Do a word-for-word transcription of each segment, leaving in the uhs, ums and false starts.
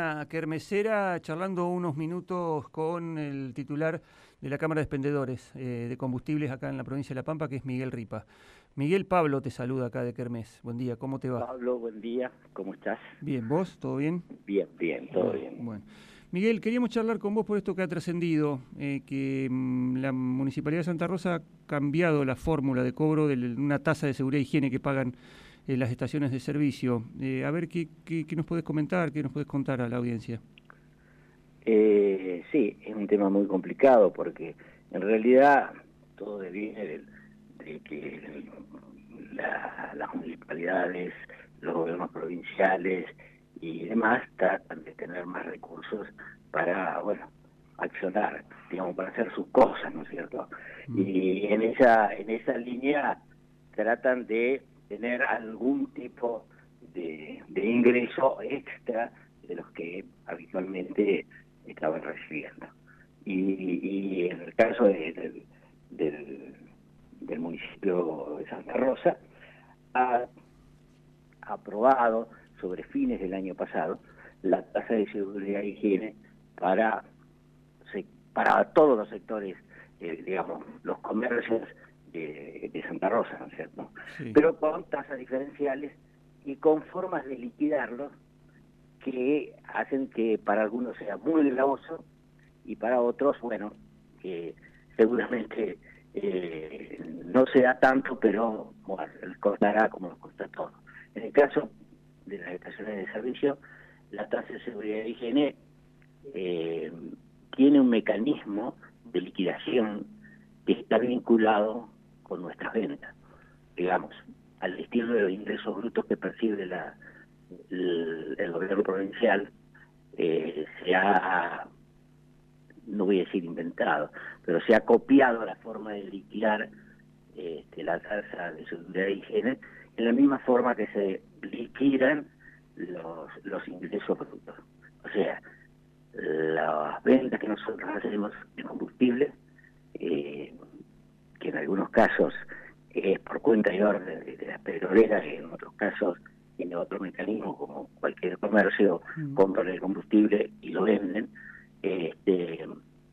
mañana kermesera, charlando unos minutos con el titular de la Cámara de Expendedores eh, de Combustibles acá en la provincia de La Pampa, que es Miguel Ripa. Miguel, Pablo te saluda acá de Kermés. Buen día, ¿cómo te va? Pablo, buen día, ¿cómo estás? Bien, ¿vos? ¿Todo bien? Bien, bien, todo bueno, bien. Bueno. Miguel, queríamos charlar con vos por esto que ha trascendido, eh, que mmm, la Municipalidad de Santa Rosa ha cambiado la fórmula de cobro de una tasa de seguridad e higiene que pagan eh, las estaciones de servicio. Eh, a ver, ¿qué, qué, qué nos podés comentar, qué nos podés contar a la audiencia? Eh, sí, es un tema muy complicado porque en realidad todo deviene de, de que el, la, las municipalidades, los gobiernos provinciales y demás tratan de tener más recursos para, bueno, accionar, digamos, para hacer sus cosas, ¿no es cierto? Mm. Y en esa, en esa línea tratan de tener algún tipo de, de ingreso extra de los que habitualmente estaban recibiendo. Y, y en el caso de, de, del, del municipio de Santa Rosa, ha aprobado sobre fines del año pasado la tasa de seguridad e higiene para, para todos los sectores, eh, digamos, los comercios de, de Santa Rosa, ¿no es cierto? Sí. Pero con tasas diferenciales y con formas de liquidarlos que hacen que para algunos sea muy gravoso y para otros, bueno, que seguramente eh, no sea tanto, pero bueno, les costará como nos cuesta todo. En el caso de las estaciones de servicio, la tasa de seguridad e higiene eh, tiene un mecanismo de liquidación que está vinculado con nuestras ventas, digamos, al estilo de los ingresos brutos que percibe la El, el gobierno provincial. eh, se ha, no voy a decir inventado, pero se ha copiado la forma de liquidar este, la tasa de seguridad e higiene en la misma forma que se liquidan los, los ingresos brutos. O sea, las ventas que nosotros hacemos de combustible, eh, que en algunos casos es por cuenta y orden de, de las petroleras, y en otros casos tiene otro mecanismo, como cualquier comercio, mm. compran el combustible y lo venden, este,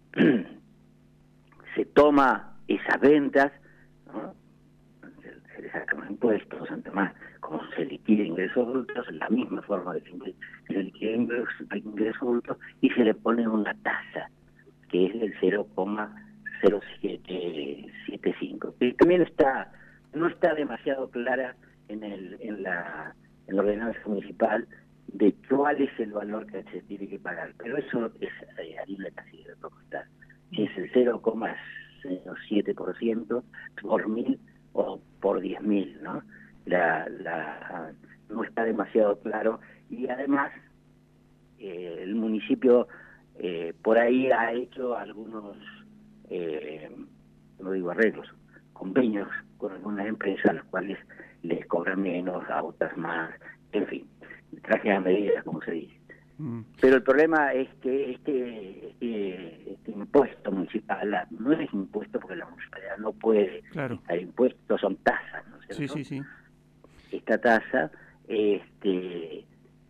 se toma esas ventas, ¿no? se, se le sacan los impuestos, además, como se liquida ingresos brutos, la misma forma de que se liquida ingresos, ingresos brutos, y se le pone una tasa, que es del cero coma cero siete siete cinco, que también está, no está demasiado clara en el, en la en la ordenanza municipal de cuál es el valor que se tiene que pagar, pero eso es eh, harina casi de costar. Si es el cero coma cero siete por ciento por mil o por diez mil, ¿no? La, la, no está demasiado claro, y además eh, el municipio eh, por ahí ha hecho algunos, eh, no digo arreglos, convenios con algunas empresas, a las cuales les cobran menos, a otras más, en fin, traje a medidas, como se dice. Mm. Pero el problema es que este, este, este impuesto municipal no es impuesto porque la municipalidad no puede claro. quitar impuestos, son tasas, ¿no es cierto? Sí, sí, sí. Esta tasa este,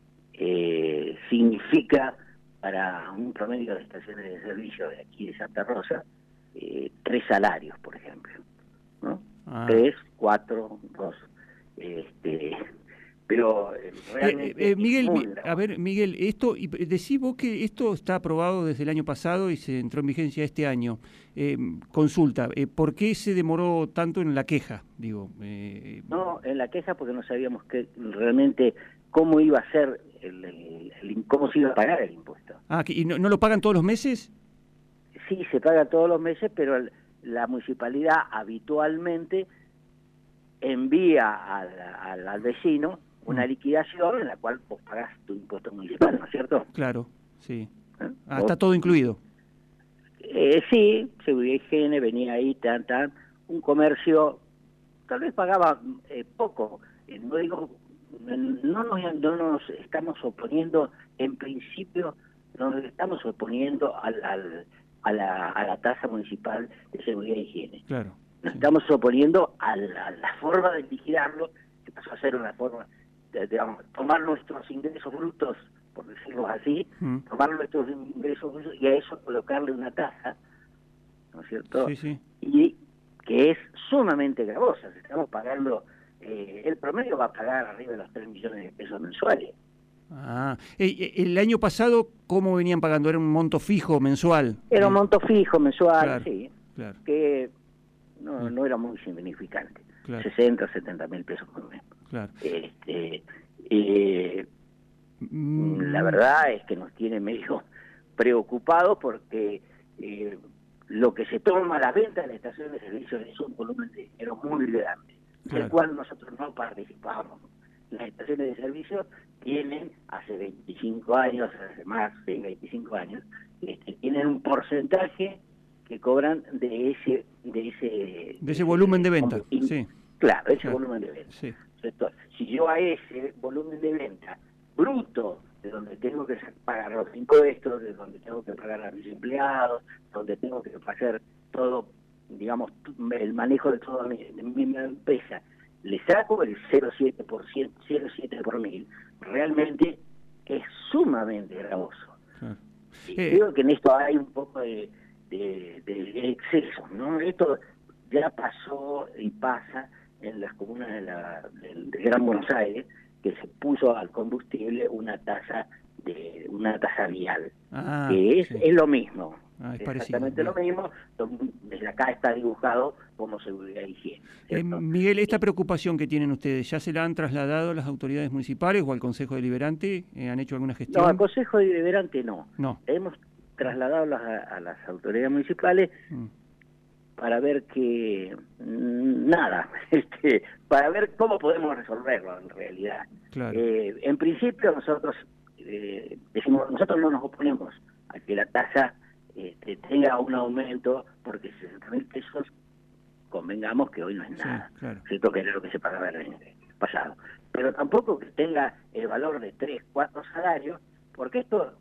eh, significa para un promedio de estaciones de servicio de aquí de Santa Rosa, eh, tres salarios, por ejemplo, ¿no? Ah. Tres, cuatro, dos. Este, pero realmente eh, eh, Miguel, mi, a ver, Miguel, esto, y decís vos que esto está aprobado desde el año pasado y se entró en vigencia este año. Eh, consulta, eh, ¿por qué se demoró tanto en la queja? Digo, eh, no, en la queja porque no sabíamos que realmente cómo iba a ser, el, el, el, cómo se iba a pagar el impuesto. Ah, ¿y no, no lo pagan todos los meses? Sí, se paga todos los meses, pero el, la municipalidad habitualmente envía al, al, al vecino una liquidación en la cual vos pagás tu impuesto municipal, ¿no es cierto? Claro, sí. ¿Eh? Ah, está todo incluido. Eh, sí, seguridad y higiene, venía ahí, tan, tan. Un comercio tal vez pagaba eh, poco. Eh, no digo, no nos, no nos estamos oponiendo, en principio, no nos estamos oponiendo al, al, a, la, a la tasa municipal de seguridad y higiene. Claro. Nos sí. estamos oponiendo a la, a la forma de liquidarlo, que pasó a ser una forma, de, digamos, tomar nuestros ingresos brutos, por decirlo decimos así, mm. tomar nuestros ingresos y a eso colocarle una tasa, ¿no es cierto? Sí, sí. Y que es sumamente gravosa. Estamos pagando, eh, el promedio va a pagar arriba de los tres millones de pesos mensuales. Ah, el año pasado, ¿cómo venían pagando? ¿Era un monto fijo mensual? Era un monto fijo mensual, claro, sí, claro. que no, Mm. no era muy significante, claro. sesenta, setenta mil pesos por mes. Claro. Este, eh, mm. La verdad es que nos tiene medio preocupados porque eh, lo que se toma a la venta de la estación de servicio es un volumen de dinero muy grande, Claro. del cual nosotros no participamos. Las estaciones de servicio tienen, hace veinticinco años, hace más de veinticinco años, este, tienen un porcentaje que cobran de ese de ese, de ese volumen de venta, sí. Claro, ese claro. volumen de venta. Sí. Entonces, si yo a ese volumen de venta bruto, de donde tengo que pagar los impuestos, de donde tengo que pagar a mis empleados, donde tengo que hacer todo, digamos, el manejo de toda mi, de mi empresa, le saco el cero coma siete por ciento, cero coma siete por mil, realmente es sumamente gravoso. Claro. Y Eh. creo que en esto hay un poco de, de, de exceso, ¿no? Esto ya pasó y pasa en las comunas de, la, de, de Gran Buenos Aires, que se puso al combustible una tasa de una tasa vial, ah, que es, sí. es lo mismo, ah, es exactamente parecido, lo mismo. Desde acá está dibujado como seguridad e higiene. Eh, Miguel, esta preocupación que tienen ustedes, ¿ya se la han trasladado a las autoridades municipales o al Consejo Deliberante? Eh, ¿Han hecho alguna gestión? No, al Consejo Deliberante no. No. Hemos trasladado las, a, a las autoridades municipales mm. para ver que nada, este, para ver cómo podemos resolverlo en realidad. Claro. Eh, en principio nosotros eh, decimos, nosotros no nos oponemos a que la tasa este, tenga un aumento, porque sesenta mil pesos, convengamos que hoy no es nada, sí, claro. ¿cierto? Que era lo que se pagaba el año pasado. Pero tampoco que tenga el valor de tres, cuatro salarios, porque esto,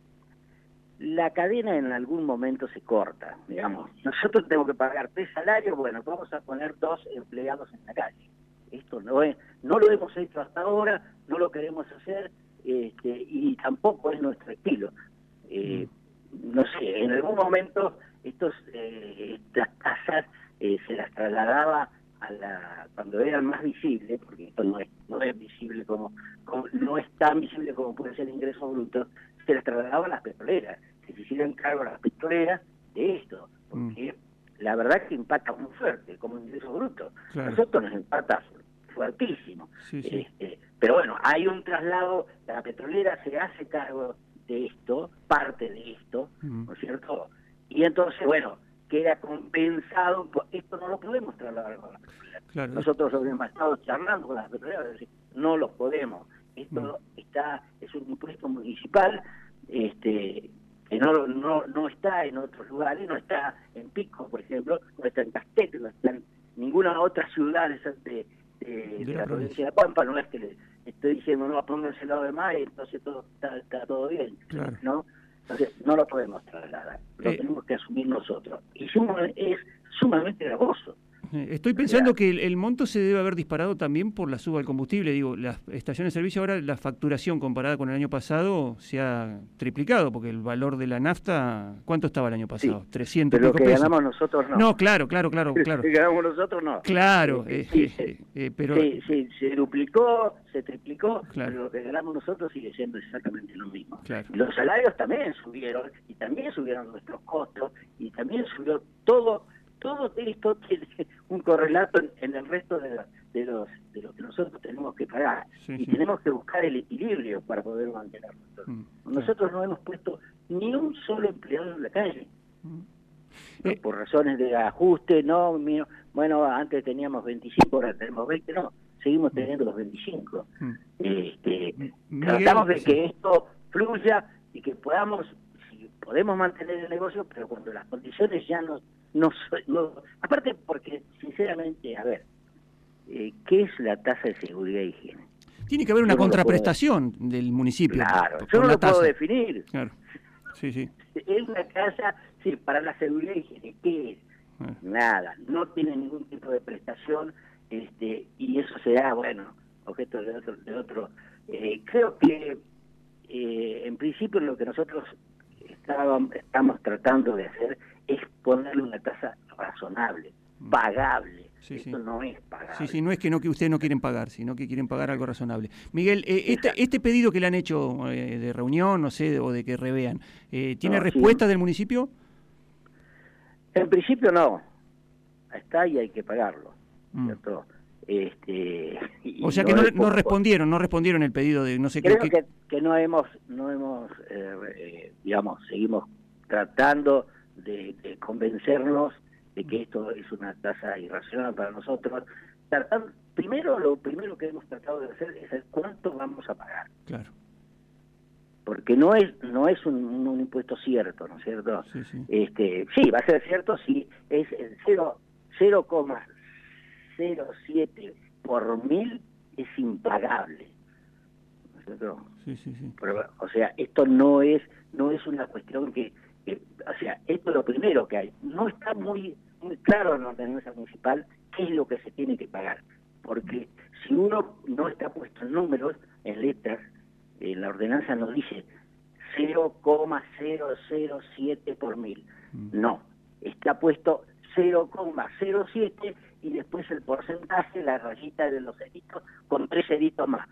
la cadena en algún momento se corta, digamos. Nosotros tenemos que pagar tres salarios, bueno, vamos a poner dos empleados en la calle. Esto no es, no lo hemos hecho hasta ahora, no lo queremos hacer, este, y tampoco es nuestro estilo. Eh, mm. No sé, en algún momento estos eh, estas tasas eh, se las trasladaba a la cuando eran más visibles, porque esto no es no es visible como, como no es tan visible como puede ser el ingreso bruto, se las trasladaba a las petroleras, que se hicieran cargo a las petroleras de esto, porque mm. la verdad que impacta muy fuerte como ingreso bruto. Claro. Nosotros nos impacta fuertísimo. Sí, sí. Este, pero bueno, hay un traslado, la petrolera se hace cargo de esto, parte de esto, mm. ¿no es cierto? Y entonces, bueno, queda compensado, esto no lo podemos trasladar con la petrolera. Claro. Nosotros habíamos estado charlando con las petroleras, es decir, no los podemos. Esto mm. está, es un impuesto municipal, este que no, no, no está en otros lugares, no está en Pico, por ejemplo, no está en Castel, no está en ninguna otra ciudad de, de, de, de la provincia de Pampa. No es que le estoy diciendo, no, pónganse lado de mar y entonces todo está, está todo bien, claro. ¿no? Entonces no lo podemos trasladar, lo eh, tenemos que asumir nosotros. Y suma, es sumamente gravoso. Estoy pensando que el, el monto se debe haber disparado también por la suba del combustible. Digo, las estaciones de servicio ahora, la facturación comparada con el año pasado se ha triplicado, porque el valor de la nafta, ¿cuánto estaba el año pasado? Sí, trescientos pero pico que pesos. ganamos nosotros no. No, claro, claro, claro, claro. Lo que ganamos nosotros no. Claro, eh, eh, sí, eh, eh, pero... Sí, sí, se duplicó, se triplicó, claro. pero lo que ganamos nosotros sigue siendo exactamente lo mismo. Claro. Y los salarios también subieron, y también subieron nuestros costos, y también subió todo. Todo esto tiene un correlato en, en el resto de, la, de los de lo que nosotros tenemos que pagar. Sí, y sí. tenemos que buscar el equilibrio para poder mantenerlo. Mm, nosotros claro. no hemos puesto ni un solo empleado en la calle. Mm. No, por razones de ajuste, no, mío, bueno, antes teníamos veinticinco, ahora tenemos veinte, no, seguimos teniendo los veinticinco. Mm. Este, Miguel, tratamos de que esto fluya y que podamos, si podemos mantener el negocio, pero cuando las condiciones ya no... No, no, aparte porque, sinceramente, a ver, eh, ¿qué es la tasa de seguridad e higiene? Tiene que haber una yo contraprestación no del municipio. Claro, yo no lo puedo definir. Claro, sí, sí. Es una tasa, sí, para la seguridad e higiene, ¿qué es? Ah. Nada, no tiene ningún tipo de prestación, este y eso será, bueno, objeto de otro. De otro. Eh, creo que eh, en principio lo que nosotros estábamos, estamos tratando de hacer es ponerle una tasa razonable, pagable. Sí, Esto sí. no es pagable. Sí, sí, no es que, no, que ustedes no quieren pagar, sino que quieren pagar algo razonable. Miguel, eh, este, este pedido que le han hecho eh, de reunión, no sé, o de que revean, eh, ¿tiene no, respuesta sí. del municipio? En principio no. Está y hay que pagarlo, ¿cierto? Mm. Este, o sea que no, no, no respondieron, no respondieron el pedido de no sé Creo qué. Que, que no hemos, no hemos eh, eh, digamos, seguimos tratando de, de convencernos de que esto es una tasa irracional para nosotros. Tratando, primero, lo primero que hemos tratado de hacer es el cuánto vamos a pagar. Claro. Porque no es no es un, un impuesto cierto, ¿no es cierto? Sí, sí. Este, sí, va a ser cierto si es el cero coma cero siete por mil, es impagable. ¿No es cierto? Sí, sí, sí. Pero, o sea, esto no es no es una cuestión que, que, o sea, esto es lo primero que hay. No está muy muy claro en la ordenanza municipal qué es lo que se tiene que pagar. Porque si uno no está puesto en números, en letras, en la ordenanza nos dice cero coma cero cero siete por mil. No, está puesto cero coma cero siete y después el porcentaje, la rayita de los ceritos, con tres ceritos más.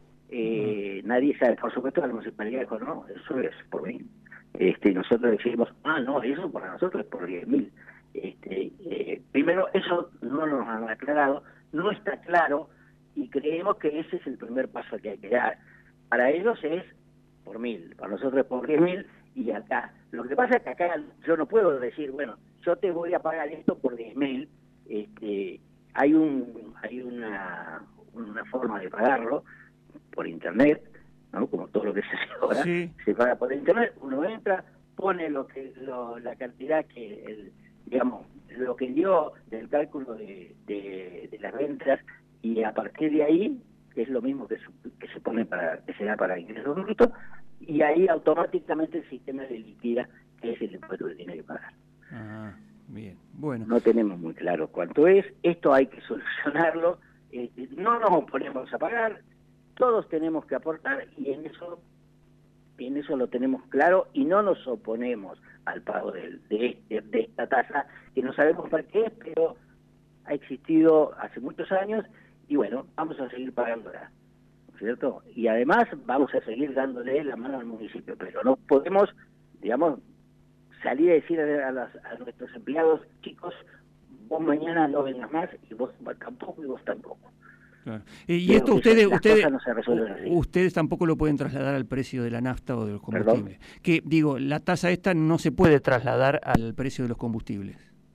Eh, uh-huh. Nadie sabe, por supuesto la municipalidad dijo, no, eso es por mil. Este, nosotros decimos, ah, no, eso para nosotros es por diez mil. Este, eh, primero, eso no nos han aclarado, no está claro y creemos que ese es el primer paso que hay que dar. Para ellos es por mil, para nosotros es por diez mil y acá. Lo que pasa es que acá yo no puedo decir, bueno, yo te voy a pagar esto por diez mil. Este, hay un hay una, una forma de pagarlo por internet, ¿no? Como todo lo que se hace ahora, sí. Se paga por internet, uno entra, pone lo que lo, la cantidad que, el, digamos, lo que dio del cálculo de, de, de las ventas y a partir de ahí que es lo mismo que se, que se pone para que se da para ingresos brutos, y ahí automáticamente el sistema le liquida que es el impuesto que tiene que pagar. Ah, bien, bueno. No tenemos muy claro cuánto es, esto hay que solucionarlo, eh, no nos oponemos a pagar, todos tenemos que aportar y en eso en eso lo tenemos claro y no nos oponemos al pago de, de, de esta tasa, que no sabemos para qué es, pero ha existido hace muchos años. Y bueno, vamos a seguir pagándola, ¿cierto? Y además vamos a seguir dándole la mano al municipio, pero no podemos, digamos, salir a decir a, las, a nuestros empleados, chicos, vos mañana no vengas más y vos tampoco y vos tampoco. Claro. Y, y esto ustedes ustedes, no ustedes tampoco lo pueden trasladar al precio de la nafta o de los combustibles. ¿Perdón? Que digo, la tasa esta no se puede trasladar al precio de los combustibles.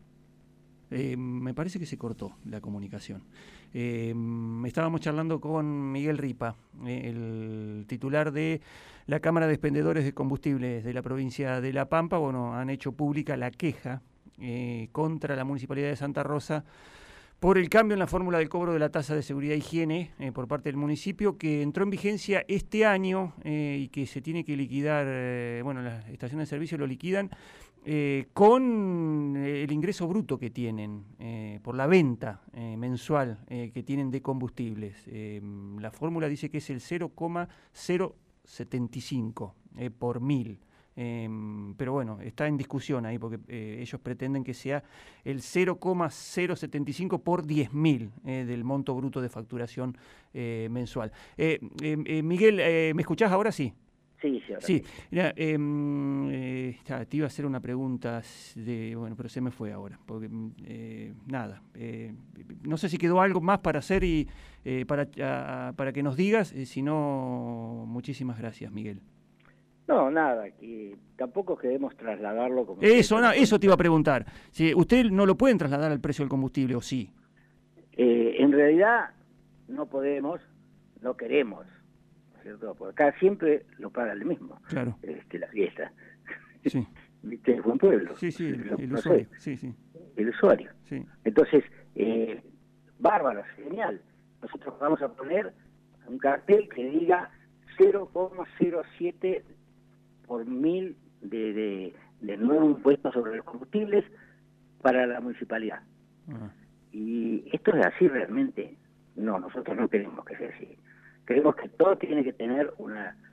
Eh, me parece que se cortó la comunicación. Eh, estábamos charlando con Miguel Ripa, eh, el titular de la Cámara de Expendedores de Combustibles de la provincia de La Pampa. Bueno, han hecho pública la queja eh, contra la Municipalidad de Santa Rosa por el cambio en la fórmula del cobro de la tasa de seguridad e higiene eh, por parte del municipio, que entró en vigencia este año eh, y que se tiene que liquidar, eh, bueno, las estaciones de servicio lo liquidan eh, con el ingreso bruto que tienen eh, por la venta eh, mensual eh, que tienen de combustibles. Eh, la fórmula dice que es el cero coma cero setenta y cinco eh, por mil. Eh, pero bueno, está en discusión ahí porque eh, ellos pretenden que sea el cero coma cero setenta y cinco por diez mil eh, del monto bruto de facturación eh, mensual. Eh, eh, eh, Miguel, eh, ¿me escuchás ahora? Sí. Sí, sí, ahora sí. Mira, eh, eh, te iba a hacer una pregunta, de, bueno, pero se me fue ahora. Porque, eh, nada, eh, no sé si quedó algo más para hacer y eh, para, a, para que nos digas, eh, si no, muchísimas gracias, Miguel. No, nada, que tampoco queremos trasladarlo como... Eso, no, eso te iba a preguntar. Si ¿Usted no lo pueden trasladar al precio del combustible o sí? Eh, en realidad no podemos, no queremos, ¿no es cierto? Porque acá siempre lo paga el mismo, claro. este, la fiesta. Sí. ¿Viste? El buen pueblo. Sí, sí, el, el no usuario. Sé, sí, sí. El usuario. Sí. Entonces, eh, bárbaro, genial. Nosotros vamos a poner un cartel que diga cero coma cero siete por mil de, de, de nuevo impuesto sobre los combustibles para la municipalidad. Uh-huh. Y esto es así realmente. No, nosotros no queremos que sea así. Queremos que todo tiene que tener una,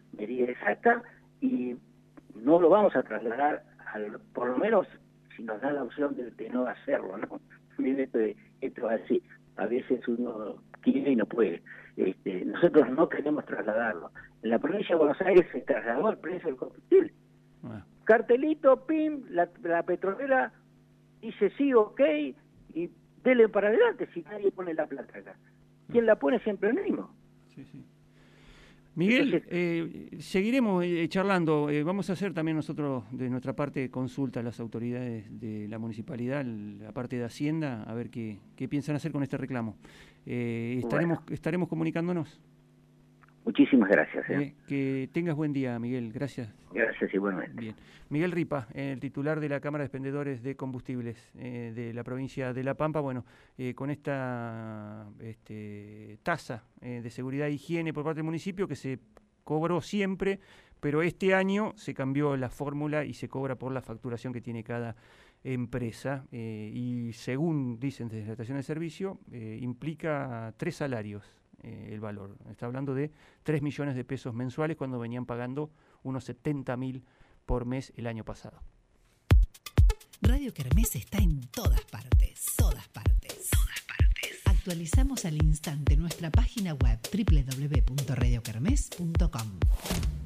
medida exacta y no lo vamos a trasladar, al, por lo menos si nos da la opción de, de no hacerlo, ¿no? Miren, esto, esto es así, a veces uno quiere y no puede. Este, nosotros no queremos trasladarlo. En la provincia de Buenos Aires se trasladó el precio del combustible. Ah. Cartelito, pim, la, la petrolera dice sí, ok, y dele para adelante si nadie pone la plata acá. ¿Quién la pone? Siempre el mismo. Sí, sí. Miguel, Entonces, eh, seguiremos eh, charlando. Eh, vamos a hacer también nosotros de nuestra parte consulta a las autoridades de la municipalidad, la parte de Hacienda, a ver qué, qué piensan hacer con este reclamo. Eh, estaremos, bueno. estaremos comunicándonos. Muchísimas gracias. ¿eh? Eh, que tengas buen día, Miguel. Gracias. Gracias, igualmente. Bien. Miguel Ripa, el titular de la Cámara de Expendedores de Combustibles eh, de la provincia de La Pampa. Bueno, eh, con esta este, tasa eh, de seguridad e higiene por parte del municipio que se cobró siempre, pero este año se cambió la fórmula y se cobra por la facturación que tiene cada empresa. Eh, y según dicen desde la estación de servicio, eh, implica tres salarios. Eh, el valor. Está hablando de tres millones de pesos mensuales cuando venían pagando unos setenta mil por mes el año pasado. Radio Kermés está en todas partes, todas partes, todas partes. Actualizamos al instante nuestra página web doble u doble u doble u punto radio kermés punto com.